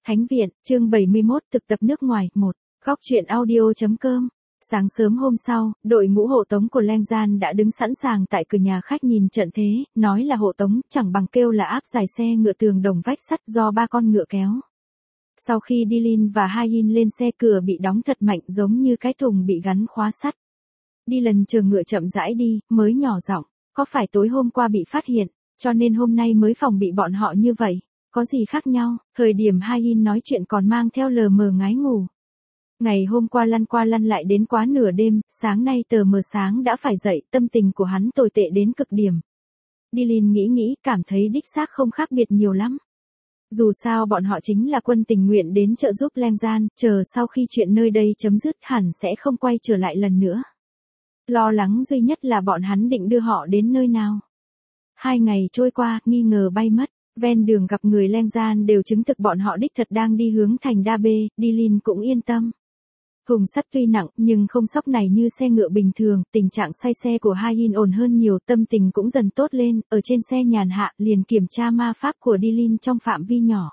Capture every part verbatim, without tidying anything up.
Thánh viện, chương bảy mươi mốt, thực tập nước ngoài, một. Góc truyện audio.com. Sáng sớm hôm sau, đội ngũ hộ tống của Leng Gian đã đứng sẵn sàng tại cửa nhà khách nhìn trận thế, nói là hộ tống, chẳng bằng kêu là áp giải xe ngựa tường đồng vách sắt do ba con ngựa kéo. Sau khi Dylan và Hayin lên xe, cửa bị đóng thật mạnh giống như cái thùng bị gắn khóa sắt. Dylan chờ ngựa chậm rãi đi, mới nhỏ giọng, có phải tối hôm qua bị phát hiện, cho nên hôm nay mới phòng bị bọn họ như vậy? Có gì khác nhau? Thời điểm Hayin nói chuyện còn mang theo lờ mờ ngái ngủ. Ngày hôm qua lăn qua lăn lại đến quá nửa đêm, sáng nay tờ mờ sáng đã phải dậy, tâm tình của hắn tồi tệ đến cực điểm. Dylan nghĩ nghĩ, cảm thấy đích xác không khác biệt nhiều lắm. Dù sao bọn họ chính là quân tình nguyện đến trợ giúp Leng Gian, chờ sau khi chuyện nơi đây chấm dứt hẳn sẽ không quay trở lại lần nữa. Lo lắng duy nhất là bọn hắn định đưa họ đến nơi nào. Hai ngày trôi qua, nghi ngờ bay mất. Ven đường gặp người Leng Gian đều chứng thực bọn họ đích thật đang đi hướng thành Đa Bê, Dylan cũng yên tâm. Hùng sắt tuy nặng nhưng không sóc này như xe ngựa bình thường, tình trạng say xe của Hayin ổn hơn nhiều, tâm tình cũng dần tốt lên, ở trên xe nhàn hạ liền kiểm tra ma pháp của Dylan trong phạm vi nhỏ.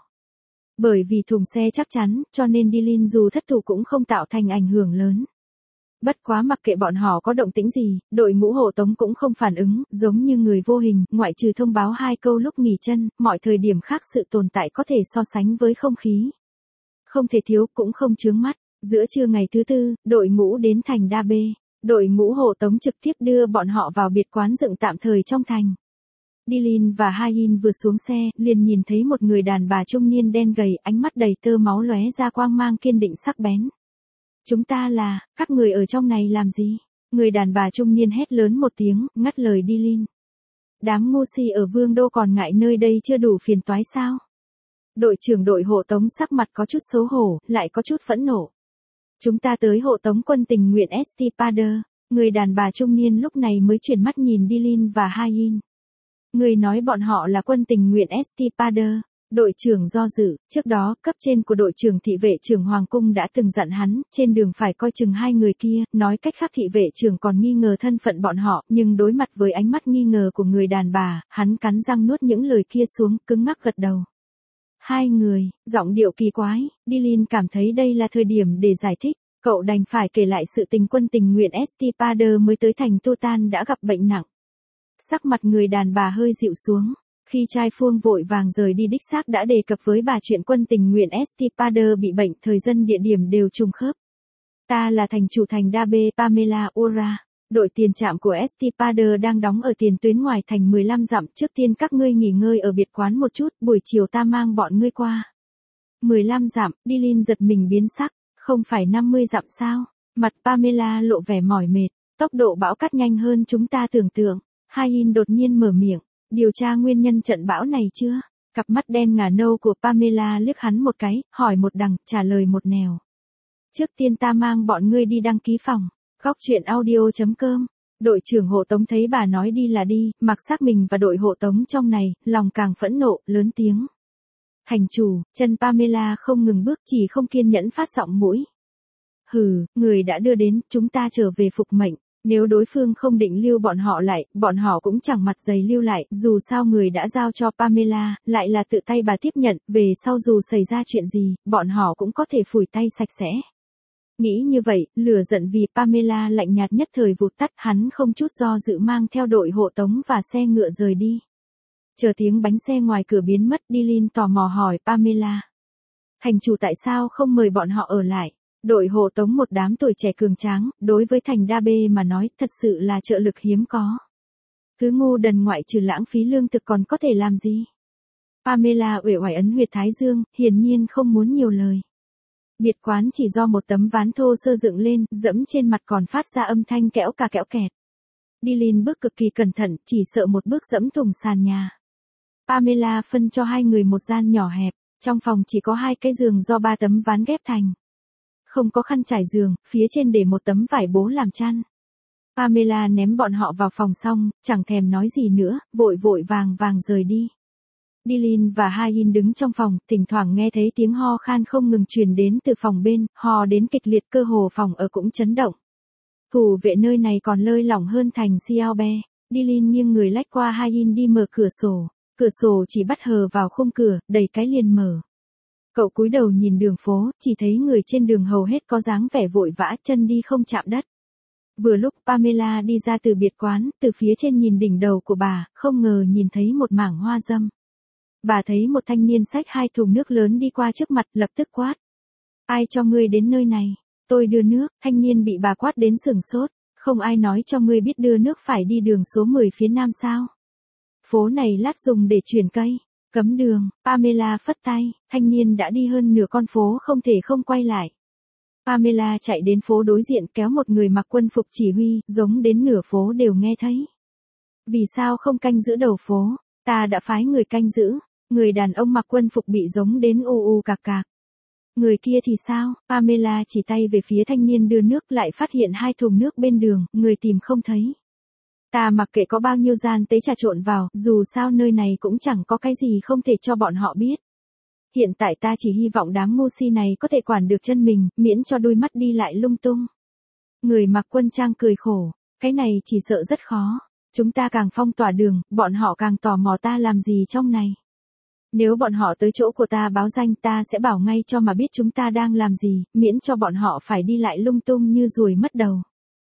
Bởi vì thùng xe chắc chắn, cho nên Dylan dù thất thủ cũng không tạo thành ảnh hưởng lớn. Bất quá mặc kệ bọn họ có động tĩnh gì, đội ngũ hộ tống cũng không phản ứng, giống như người vô hình, ngoại trừ thông báo hai câu lúc nghỉ chân, mọi thời điểm khác sự tồn tại có thể so sánh với không khí. Không thể thiếu cũng không chướng mắt. Giữa trưa ngày thứ tư, đội ngũ đến thành Đa Bê. Đội ngũ hộ tống trực tiếp đưa bọn họ vào biệt quán dựng tạm thời trong thành. Dylan và Hayin vừa xuống xe, liền nhìn thấy một người đàn bà trung niên đen gầy, ánh mắt đầy tơ máu lóe ra quang mang kiên định sắc bén. Chúng ta là, các người ở trong này làm gì? Người đàn bà trung niên hét lớn một tiếng, ngắt lời Dylan. Đám ngu si ở Vương Đô còn ngại nơi đây chưa đủ phiền toái sao? Đội trưởng đội hộ tống sắc mặt có chút xấu hổ, lại có chút phẫn nộ. Chúng ta tới hộ tống quân tình nguyện Estipader. Người đàn bà trung niên lúc này mới chuyển mắt nhìn Dylan và Hayin. Người nói bọn họ là quân tình nguyện Estipader. Đội trưởng do dự, trước đó, cấp trên của đội trưởng thị vệ trưởng Hoàng Cung đã từng dặn hắn, trên đường phải coi chừng hai người kia, nói cách khác thị vệ trưởng còn nghi ngờ thân phận bọn họ, nhưng đối mặt với ánh mắt nghi ngờ của người đàn bà, hắn cắn răng nuốt những lời kia xuống, cứng ngắc gật đầu. Hai người, giọng điệu kỳ quái, Dylan cảm thấy đây là thời điểm để giải thích, cậu đành phải kể lại sự tình quân tình nguyện Estipader mới tới thành Tutan đã gặp bệnh nặng. Sắc mặt người đàn bà hơi dịu xuống. Khi trai Phương vội vàng rời đi đích xác đã đề cập với bà chuyện quân tình nguyện Estipader bị bệnh, thời gian địa điểm đều trùng khớp. Ta là thành chủ thành Đa Bê Pamela Ora. Đội tiền trạm của Estipader đang đóng ở tiền tuyến ngoài thành mười lăm dặm, trước tiên các ngươi nghỉ ngơi ở biệt quán một chút, buổi chiều ta mang bọn ngươi qua. mười lăm dặm, Dylan giật mình biến sắc, không phải năm mươi dặm sao? Mặt Pamela lộ vẻ mỏi mệt, tốc độ bão cát nhanh hơn chúng ta tưởng tượng. Hayin đột nhiên mở miệng. Điều tra nguyên nhân trận bão này chưa? Cặp mắt đen ngà nâu của Pamela liếc hắn một cái, hỏi một đằng, trả lời một nẻo. Trước tiên ta mang bọn ngươi đi đăng ký phòng. Góc truyện audio.com. Đội trưởng hộ tống thấy bà nói đi là đi, mặc xác mình và đội hộ tống trong này, lòng càng phẫn nộ, lớn tiếng. Thành chủ, chân Pamela không ngừng bước, chỉ không kiên nhẫn phát giọng mũi. Hừ, người đã đưa đến, chúng ta trở về phục mệnh. Nếu đối phương không định lưu bọn họ lại, bọn họ cũng chẳng mặt dày lưu lại, dù sao người đã giao cho Pamela, lại là tự tay bà tiếp nhận, về sau dù xảy ra chuyện gì, bọn họ cũng có thể phủi tay sạch sẽ. Nghĩ như vậy, lửa giận vì Pamela lạnh nhạt nhất thời vụt tắt, hắn không chút do dự mang theo đội hộ tống và xe ngựa rời đi. Chờ tiếng bánh xe ngoài cửa biến mất, Dylan tò mò hỏi Pamela. Thành chủ tại sao không mời bọn họ ở lại? Đội hộ tống một đám tuổi trẻ cường tráng, đối với thành Đa Bê mà nói, thật sự là trợ lực hiếm có. Thứ ngu đần ngoại trừ lãng phí lương thực còn có thể làm gì? Pamela uể oải ấn huyệt thái dương, hiển nhiên không muốn nhiều lời. Biệt quán chỉ do một tấm ván thô sơ dựng lên, dẫm trên mặt còn phát ra âm thanh kẽo cà kẽo kẹt. Dylan bước cực kỳ cẩn thận, chỉ sợ một bước dẫm thùng sàn nhà. Pamela phân cho hai người một gian nhỏ hẹp, trong phòng chỉ có hai cái giường do ba tấm ván ghép thành. Không có khăn trải giường, phía trên để một tấm vải bố làm chăn. Pamela ném bọn họ vào phòng xong, chẳng thèm nói gì nữa, vội vội vàng vàng rời đi. Dylan và Hayin đứng trong phòng, thỉnh thoảng nghe thấy tiếng ho khan không ngừng truyền đến từ phòng bên, ho đến kịch liệt, cơ hồ phòng ở cũng chấn động. Thủ vệ nơi này còn lơi lỏng hơn thành Xiaobe. Dylan nghiêng người lách qua Hayin đi mở cửa sổ. Cửa sổ chỉ bắt hờ vào khung cửa, đẩy cái liền mở. Cậu cúi đầu nhìn đường phố, chỉ thấy người trên đường hầu hết có dáng vẻ vội vã, chân đi không chạm đất. Vừa lúc Pamela đi ra từ biệt quán, từ phía trên nhìn đỉnh đầu của bà, không ngờ nhìn thấy một mảng hoa dâm. Bà thấy một thanh niên xách hai thùng nước lớn đi qua trước mặt, lập tức quát. Ai cho ngươi đến nơi này? Tôi đưa nước. Thanh niên bị bà quát đến sửng sốt. Không ai nói cho ngươi biết đưa nước phải đi đường số mười phía nam sao? Phố này lát dùng để chuyển cây. Cấm đường. Pamela phất tay, thanh niên đã đi hơn nửa con phố không thể không quay lại. Pamela chạy đến phố đối diện kéo một người mặc quân phục chỉ huy, giống đến nửa phố đều nghe thấy. Vì sao không canh giữ đầu phố? Ta đã phái người canh giữ. Người đàn ông mặc quân phục bị giống đến u u cạc cạc. Người kia thì sao? Pamela chỉ tay về phía thanh niên đưa nước, lại phát hiện hai thùng nước bên đường, người tìm không thấy. Ta mặc kệ có bao nhiêu gian tế trà trộn vào, dù sao nơi này cũng chẳng có cái gì không thể cho bọn họ biết. Hiện tại ta chỉ hy vọng đám ngu si này có thể quản được chân mình, miễn cho đôi mắt đi lại lung tung. Người mặc quân trang cười khổ, cái này chỉ sợ rất khó. Chúng ta càng phong tỏa đường, bọn họ càng tò mò ta làm gì trong này. Nếu bọn họ tới chỗ của ta báo danh, ta sẽ bảo ngay cho mà biết chúng ta đang làm gì, miễn cho bọn họ phải đi lại lung tung như ruồi mất đầu.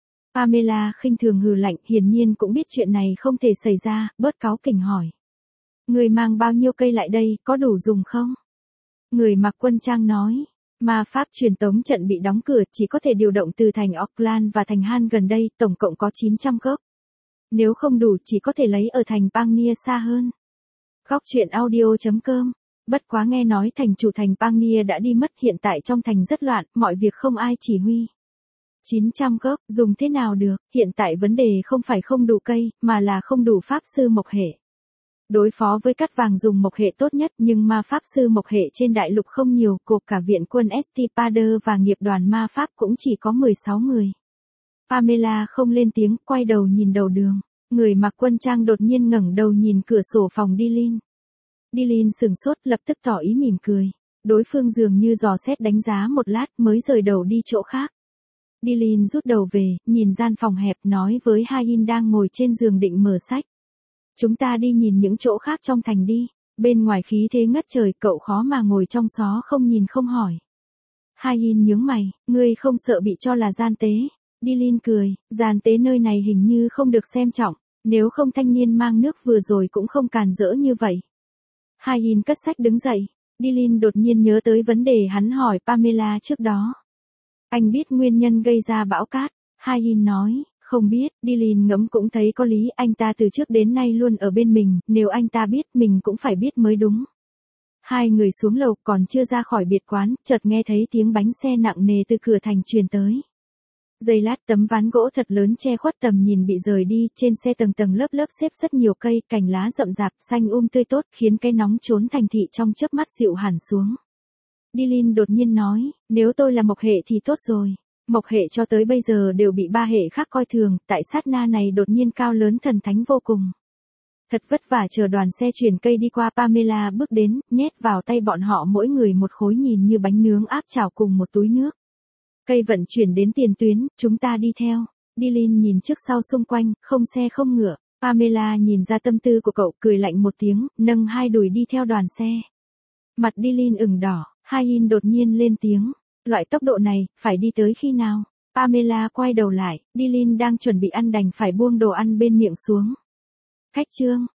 Pamela khinh thường hừ lạnh, hiển nhiên cũng biết chuyện này không thể xảy ra, bớt cáu kỉnh hỏi. Người mang bao nhiêu cây lại đây, có đủ dùng không? Người mặc quân trang nói, ma pháp truyền tống trận bị đóng cửa, chỉ có thể điều động từ thành Auckland và thành Han gần đây, tổng cộng có chín trăm gốc. Nếu không đủ chỉ có thể lấy ở thành Pangnia xa hơn. Góc truyện audio chấm com. Bất quá nghe nói thành chủ thành Pangnia đã đi mất, hiện tại trong thành rất loạn, mọi việc không ai chỉ huy. chín trăm gốc, dùng thế nào được, hiện tại vấn đề không phải không đủ cây, mà là không đủ pháp sư mộc hệ. Đối phó với cát vàng dùng mộc hệ tốt nhất, nhưng ma pháp sư mộc hệ trên đại lục không nhiều, cộp cả viện quân Estipader và nghiệp đoàn ma pháp cũng chỉ có mười sáu người. Pamela không lên tiếng, quay đầu nhìn đầu đường. Người mặc quân trang đột nhiên ngẩng đầu nhìn cửa sổ phòng Dilin. Dilin sừng sốt, lập tức tỏ ý mỉm cười. Đối phương dường như dò xét đánh giá một lát mới rời đầu đi chỗ khác. Dilin rút đầu về, nhìn gian phòng hẹp, nói với Hayin đang ngồi trên giường định mở sách. Chúng ta đi nhìn những chỗ khác trong thành đi. Bên ngoài khí thế ngất trời, cậu khó mà ngồi trong xó không nhìn không hỏi. Hayin nhướng mày, ngươi không sợ bị cho là gian tế. Dilin cười, gian tế nơi này hình như không được xem trọng, nếu không thanh niên mang nước vừa rồi cũng không càn rỡ như vậy. Hayin cất sách đứng dậy, Dilin đột nhiên nhớ tới vấn đề hắn hỏi Pamela trước đó. Anh biết nguyên nhân gây ra bão cát? Hayin nói, không biết. Dilin ngẫm cũng thấy có lý, anh ta từ trước đến nay luôn ở bên mình, nếu anh ta biết mình cũng phải biết mới đúng. Hai người xuống lầu, còn chưa ra khỏi biệt quán, chợt nghe thấy tiếng bánh xe nặng nề từ cửa thành truyền tới. Giây lát, tấm ván gỗ thật lớn che khuất tầm nhìn bị rời đi, trên xe tầng tầng lớp lớp xếp rất nhiều cây, cành lá rậm rạp, xanh um tươi tốt, khiến cái nóng trốn thành thị trong chớp mắt dịu hẳn xuống. Dilin đột nhiên nói, nếu tôi là mộc hệ thì tốt rồi. Mộc hệ cho tới bây giờ đều bị ba hệ khác coi thường, tại sát na này đột nhiên cao lớn thần thánh vô cùng. Thật vất vả chờ đoàn xe chuyển cây đi qua. Pamela bước đến, nhét vào tay bọn họ mỗi người một khối nhìn như bánh nướng áp chảo cùng một túi nước. Cây vận chuyển đến tiền tuyến, chúng ta đi theo. Dilin nhìn trước sau xung quanh, không xe không ngựa. Pamela nhìn ra tâm tư của cậu, cười lạnh một tiếng, nâng hai đùi đi theo đoàn xe. Mặt Dilin ửng đỏ, Hayin đột nhiên lên tiếng. Loại tốc độ này, phải đi tới khi nào? Pamela quay đầu lại, Dilin đang chuẩn bị ăn đành phải buông đồ ăn bên miệng xuống. Khách trương,